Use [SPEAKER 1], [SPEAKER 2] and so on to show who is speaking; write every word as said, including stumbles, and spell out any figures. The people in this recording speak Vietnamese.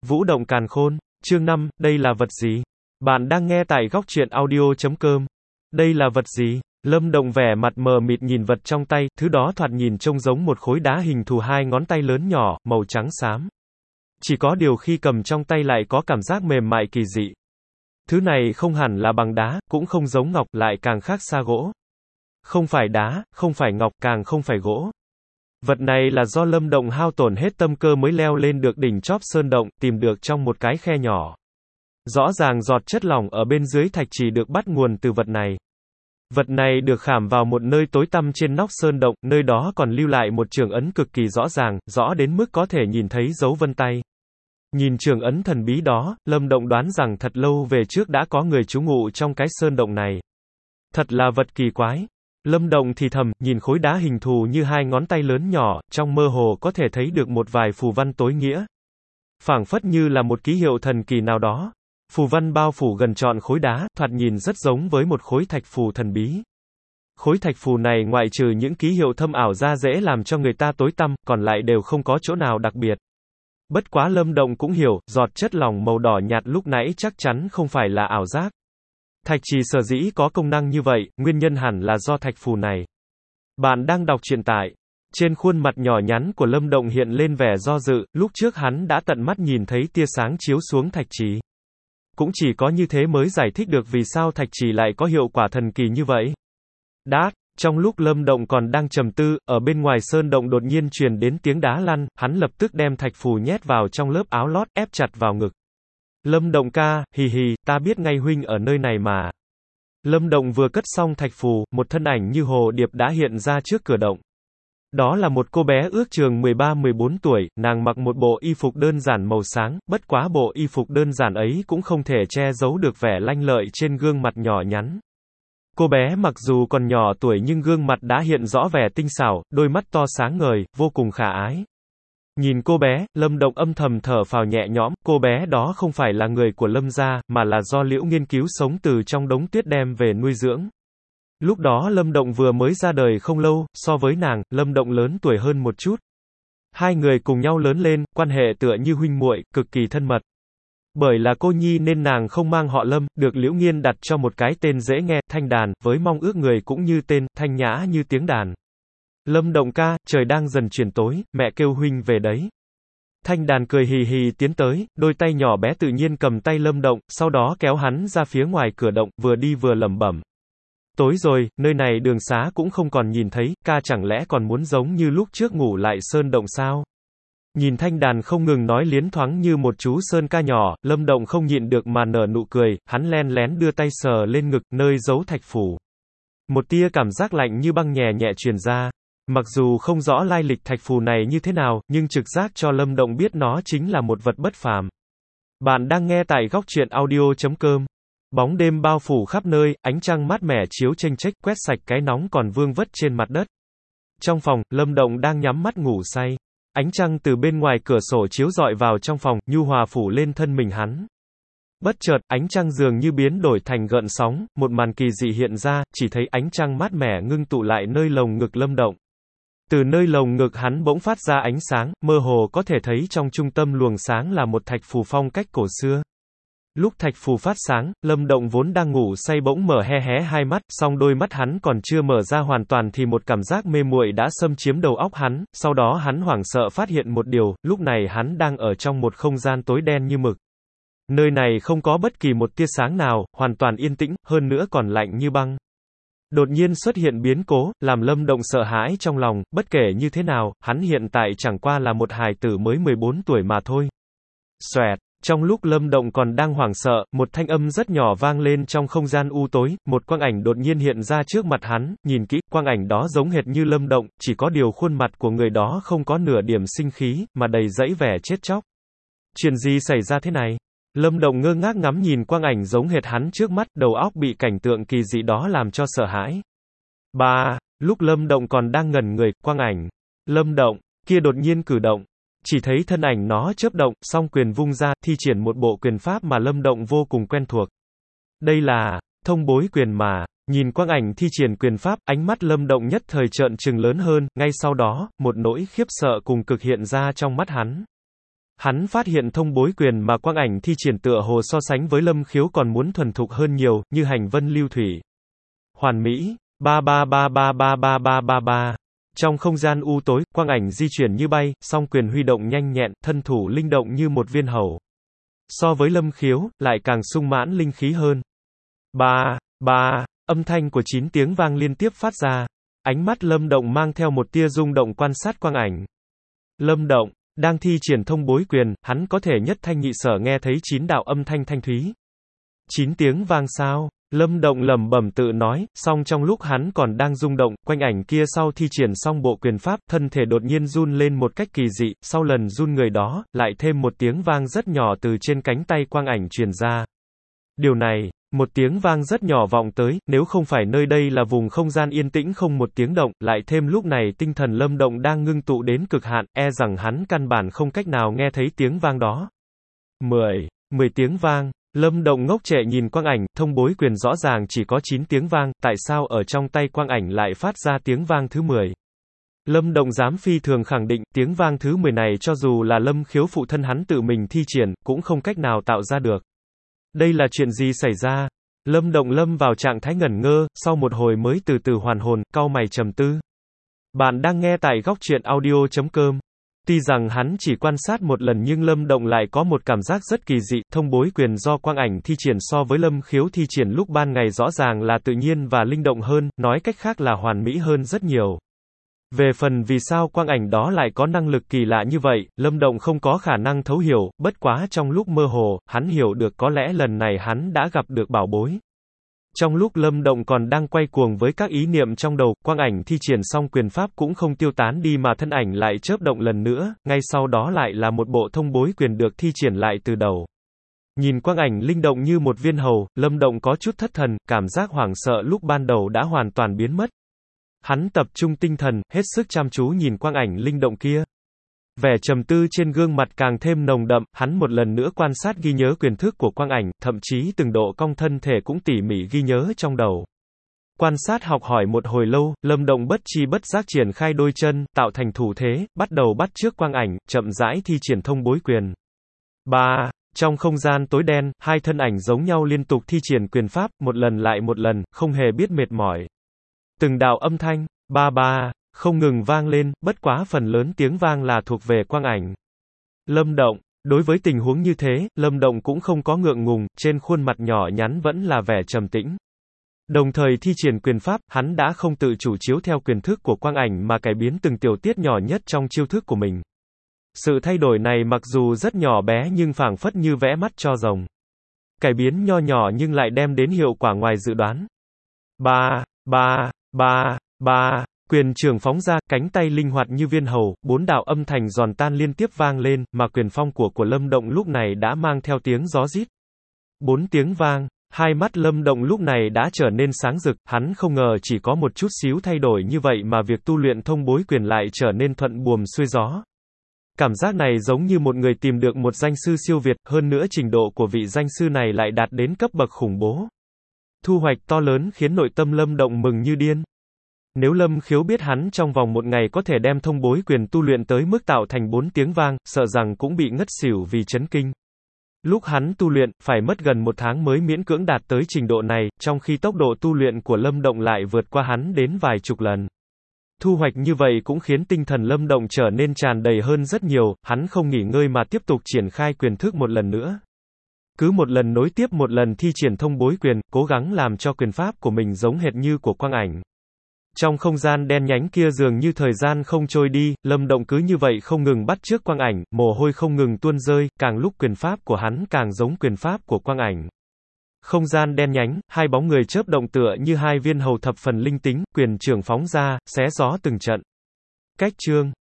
[SPEAKER 1] Vũ động càn khôn. Chương năm, đây là vật gì? Bạn đang nghe tại góc truyện audio chấm com. Đây là vật gì? Lâm Động vẻ mặt mờ mịt nhìn vật trong tay, thứ đó thoạt nhìn trông giống một khối đá hình thù hai ngón tay lớn nhỏ, màu trắng xám. Chỉ có điều khi cầm trong tay lại có cảm giác mềm mại kỳ dị. Thứ này không hẳn là bằng đá, cũng không giống ngọc, lại càng khác xa gỗ. Không phải đá, không phải ngọc, càng không phải gỗ. Vật này là do Lâm Động hao tổn hết tâm cơ mới leo lên được đỉnh chóp sơn động, tìm được trong một cái khe nhỏ. Rõ ràng giọt chất lỏng ở bên dưới thạch trì được bắt nguồn từ vật này. Vật này được khảm vào một nơi tối tăm trên nóc sơn động, nơi đó còn lưu lại một trường ấn cực kỳ rõ ràng, rõ đến mức có thể nhìn thấy dấu vân tay. Nhìn trường ấn thần bí đó, Lâm Động đoán rằng thật lâu về trước đã có người trú ngụ trong cái sơn động này. Thật là vật kỳ quái. Lâm Động thì thầm, nhìn khối đá hình thù như hai ngón tay lớn nhỏ, trong mơ hồ có thể thấy được một vài phù văn tối nghĩa. Phảng phất như là một ký hiệu thần kỳ nào đó. Phù văn bao phủ gần trọn khối đá, thoạt nhìn rất giống với một khối thạch phù thần bí. Khối thạch phù này ngoại trừ những ký hiệu thâm ảo ra dễ làm cho người ta tối tăm, còn lại đều không có chỗ nào đặc biệt. Bất quá Lâm Động cũng hiểu, giọt chất lỏng màu đỏ nhạt lúc nãy chắc chắn không phải là ảo giác. Thạch trì sở dĩ có công năng như vậy, nguyên nhân hẳn là do thạch phù này. Bạn đang đọc truyện tại. Trên khuôn mặt nhỏ nhắn của Lâm Động hiện lên vẻ do dự, lúc trước hắn đã tận mắt nhìn thấy tia sáng chiếu xuống thạch trì. Cũng chỉ có như thế mới giải thích được vì sao thạch trì lại có hiệu quả thần kỳ như vậy. Đát, trong lúc Lâm Động còn đang trầm tư, ở bên ngoài sơn động đột nhiên truyền đến tiếng đá lăn, hắn lập tức đem thạch phù nhét vào trong lớp áo lót, ép chặt vào ngực. Lâm Động ca, hì hì, ta biết ngay huynh ở nơi này mà. Lâm Động vừa cất xong thạch phù, một thân ảnh như hồ điệp đã hiện ra trước cửa động. Đó là một cô bé ước chừng mười ba mười bốn tuổi, nàng mặc một bộ y phục đơn giản màu sáng, bất quá bộ y phục đơn giản ấy cũng không thể che giấu được vẻ lanh lợi trên gương mặt nhỏ nhắn. Cô bé mặc dù còn nhỏ tuổi nhưng gương mặt đã hiện rõ vẻ tinh xảo, đôi mắt to sáng ngời, vô cùng khả ái. Nhìn cô bé, Lâm Động âm thầm thở phào nhẹ nhõm, cô bé đó không phải là người của Lâm gia, mà là do Liễu nghiên cứu sống từ trong đống tuyết đem về nuôi dưỡng. Lúc đó Lâm Động vừa mới ra đời không lâu, so với nàng, Lâm Động lớn tuổi hơn một chút. Hai người cùng nhau lớn lên, quan hệ tựa như huynh muội, cực kỳ thân mật. Bởi là cô nhi nên nàng không mang họ Lâm, được Liễu Nghiên đặt cho một cái tên dễ nghe, Thanh Đàn, với mong ước người cũng như tên, thanh nhã như tiếng đàn. Lâm Động ca, trời đang dần chuyển tối, mẹ kêu huynh về đấy. Thanh Đàn cười hì hì tiến tới, đôi tay nhỏ bé tự nhiên cầm tay Lâm Động, sau đó kéo hắn ra phía ngoài cửa động, vừa đi vừa lẩm bẩm. Tối rồi, nơi này đường xá cũng không còn nhìn thấy, ca chẳng lẽ còn muốn giống như lúc trước ngủ lại sơn động sao? Nhìn Thanh Đàn không ngừng nói liến thoáng như một chú sơn ca nhỏ, Lâm Động không nhịn được mà nở nụ cười, hắn len lén đưa tay sờ lên ngực, nơi giấu thạch phù. Một tia cảm giác lạnh như băng nhẹ nhẹ truyền ra. Mặc dù không rõ lai lịch thạch phù này như thế nào, nhưng trực giác cho Lâm Động biết nó chính là một vật bất phàm. Bạn đang nghe tại góc truyện audio chấm com. Bóng đêm bao phủ khắp nơi, ánh trăng mát mẻ chiếu chênh chếch quét sạch cái nóng còn vương vất trên mặt đất. Trong phòng, Lâm Động đang nhắm mắt ngủ say. Ánh trăng từ bên ngoài cửa sổ chiếu rọi vào trong phòng, nhu hòa phủ lên thân mình hắn. Bất chợt, ánh trăng dường như biến đổi thành gợn sóng, một màn kỳ dị hiện ra, chỉ thấy ánh trăng mát mẻ ngưng tụ lại nơi lồng ngực Lâm Động. Từ nơi lồng ngực hắn bỗng phát ra ánh sáng, mơ hồ có thể thấy trong trung tâm luồng sáng là một thạch phù phong cách cổ xưa. Lúc thạch phù phát sáng, Lâm Động vốn đang ngủ say bỗng mở hé hé hai mắt, song đôi mắt hắn còn chưa mở ra hoàn toàn thì một cảm giác mê muội đã xâm chiếm đầu óc hắn, sau đó hắn hoảng sợ phát hiện một điều, lúc này hắn đang ở trong một không gian tối đen như mực. Nơi này không có bất kỳ một tia sáng nào, hoàn toàn yên tĩnh, hơn nữa còn lạnh như băng. Đột nhiên xuất hiện biến cố, làm Lâm Động sợ hãi trong lòng, bất kể như thế nào, hắn hiện tại chẳng qua là một hài tử mới mười bốn tuổi mà thôi. Xoẹt. Trong lúc Lâm Động còn đang hoảng sợ, một thanh âm rất nhỏ vang lên trong không gian u tối, một quang ảnh đột nhiên hiện ra trước mặt hắn, nhìn kỹ, quang ảnh đó giống hệt như Lâm Động, chỉ có điều khuôn mặt của người đó không có nửa điểm sinh khí, mà đầy dẫy vẻ chết chóc. Chuyện gì xảy ra thế này? Lâm Động ngơ ngác ngắm nhìn quang ảnh giống hệt hắn trước mắt, đầu óc bị cảnh tượng kỳ dị đó làm cho sợ hãi. Ba, lúc Lâm Động còn đang ngẩn người, quang ảnh, Lâm Động, kia đột nhiên cử động. Chỉ thấy thân ảnh nó chớp động, song quyền vung ra, thi triển một bộ quyền pháp mà Lâm Động vô cùng quen thuộc. Đây là thông bối quyền mà. Nhìn quang ảnh thi triển quyền pháp, ánh mắt Lâm Động nhất thời trợn trừng lớn hơn, ngay sau đó, một nỗi khiếp sợ cùng cực hiện ra trong mắt hắn. Hắn phát hiện thông bối quyền mà quang ảnh thi triển tựa hồ so sánh với Lâm Khiếu còn muốn thuần thục hơn nhiều, như hành vân lưu thủy. Hoàn mỹ, ba ba ba ba ba ba ba ba ba. Trong không gian u tối, quang ảnh di chuyển như bay, song quyền huy động nhanh nhẹn, thân thủ linh động như một viên hầu. So với Lâm Khiếu, lại càng sung mãn linh khí hơn. Ba, ba, âm thanh của chín tiếng vang liên tiếp phát ra. Ánh mắt Lâm Động mang theo một tia rung động quan sát quang ảnh. Lâm Động đang thi triển thông bối quyền, hắn có thể nhất thanh nhị sở nghe thấy chín đạo âm thanh thanh thúy. Chín tiếng vang sao? Lâm Động lẩm bẩm tự nói, song trong lúc hắn còn đang rung động, quanh ảnh kia sau thi triển xong bộ quyền pháp, thân thể đột nhiên run lên một cách kỳ dị, sau lần run người đó, lại thêm một tiếng vang rất nhỏ từ trên cánh tay quang ảnh truyền ra. Điều này, một tiếng vang rất nhỏ vọng tới, nếu không phải nơi đây là vùng không gian yên tĩnh không một tiếng động, lại thêm lúc này tinh thần Lâm Động đang ngưng tụ đến cực hạn, e rằng hắn căn bản không cách nào nghe thấy tiếng vang đó. Mười, mười tiếng vang. Lâm Động ngốc trệ nhìn quang ảnh, thông bối quyền rõ ràng chỉ có chín tiếng vang, tại sao ở trong tay quang ảnh lại phát ra tiếng vang thứ mười? Lâm Động dám phi thường khẳng định, tiếng vang thứ mười này cho dù là Lâm Khiếu phụ thân hắn tự mình thi triển, cũng không cách nào tạo ra được. Đây là chuyện gì xảy ra? Lâm Động lâm vào trạng thái ngẩn ngơ, sau một hồi mới từ từ hoàn hồn, cau mày trầm tư. Bạn đang nghe tại góc truyện audio chấm com. Tuy rằng hắn chỉ quan sát một lần nhưng Lâm Động lại có một cảm giác rất kỳ dị, thông bối quyền do quang ảnh thi triển so với Lâm Khiếu thi triển lúc ban ngày rõ ràng là tự nhiên và linh động hơn, nói cách khác là hoàn mỹ hơn rất nhiều. Về phần vì sao quang ảnh đó lại có năng lực kỳ lạ như vậy, Lâm Động không có khả năng thấu hiểu, bất quá trong lúc mơ hồ, hắn hiểu được có lẽ lần này hắn đã gặp được bảo bối. Trong lúc Lâm Động còn đang quay cuồng với các ý niệm trong đầu, quang ảnh thi triển xong quyền pháp cũng không tiêu tán đi mà thân ảnh lại chớp động lần nữa, ngay sau đó lại là một bộ thông bối quyền được thi triển lại từ đầu. Nhìn quang ảnh linh động như một viên hầu, Lâm Động có chút thất thần, cảm giác hoảng sợ lúc ban đầu đã hoàn toàn biến mất. Hắn tập trung tinh thần, hết sức chăm chú nhìn quang ảnh linh động kia. Vẻ trầm tư trên gương mặt càng thêm nồng đậm, hắn một lần nữa quan sát ghi nhớ quyền thức của quang ảnh, thậm chí từng độ cong thân thể cũng tỉ mỉ ghi nhớ trong đầu. Quan sát học hỏi một hồi lâu, Lâm Động bất chi bất giác triển khai đôi chân, tạo thành thủ thế, bắt đầu bắt chước quang ảnh, chậm rãi thi triển thông bối quyền. Ba. Trong không gian tối đen, hai thân ảnh giống nhau liên tục thi triển quyền pháp, một lần lại một lần, không hề biết mệt mỏi. Từng đạo âm thanh, ba ba, không ngừng vang lên, bất quá phần lớn tiếng vang là thuộc về quang ảnh. Lâm Động, đối với tình huống như thế, Lâm Động cũng không có ngượng ngùng, trên khuôn mặt nhỏ nhắn vẫn là vẻ trầm tĩnh. Đồng thời thi triển quyền pháp, hắn đã không tự chủ chiếu theo quyền thức của quang ảnh mà cải biến từng tiểu tiết nhỏ nhất trong chiêu thức của mình. Sự thay đổi này mặc dù rất nhỏ bé nhưng phảng phất như vẽ mắt cho rồng. Cải biến nho nhỏ nhưng lại đem đến hiệu quả ngoài dự đoán. Ba, ba, ba, ba. Quyền trường phóng ra, cánh tay linh hoạt như viên hầu, bốn đạo âm thanh giòn tan liên tiếp vang lên, mà quyền phong của của Lâm Động lúc này đã mang theo tiếng gió rít. Bốn tiếng vang, hai mắt Lâm Động lúc này đã trở nên sáng rực, hắn không ngờ chỉ có một chút xíu thay đổi như vậy mà việc tu luyện thông bối quyền lại trở nên thuận buồm xuôi gió. Cảm giác này giống như một người tìm được một danh sư siêu việt, hơn nữa trình độ của vị danh sư này lại đạt đến cấp bậc khủng bố. Thu hoạch to lớn khiến nội tâm Lâm Động mừng như điên. Nếu Lâm Khiếu biết hắn trong vòng một ngày có thể đem thông bối quyền tu luyện tới mức tạo thành bốn tiếng vang, sợ rằng cũng bị ngất xỉu vì chấn kinh. Lúc hắn tu luyện, phải mất gần một tháng mới miễn cưỡng đạt tới trình độ này, trong khi tốc độ tu luyện của Lâm Động lại vượt qua hắn đến vài chục lần. Thu hoạch như vậy cũng khiến tinh thần Lâm Động trở nên tràn đầy hơn rất nhiều, hắn không nghỉ ngơi mà tiếp tục triển khai quyền thức một lần nữa. Cứ một lần nối tiếp một lần thi triển thông bối quyền, cố gắng làm cho quyền pháp của mình giống hệt như của quang ảnh. Trong không gian đen nhánh kia dường như thời gian không trôi đi, Lâm Động cứ như vậy không ngừng bắt chước quang ảnh, mồ hôi không ngừng tuôn rơi, càng lúc quyền pháp của hắn càng giống quyền pháp của quang ảnh. Không gian đen nhánh, hai bóng người chớp động tựa như hai viên hầu thập phần linh tính, quyền trường phóng ra, xé gió từng trận. Cách chương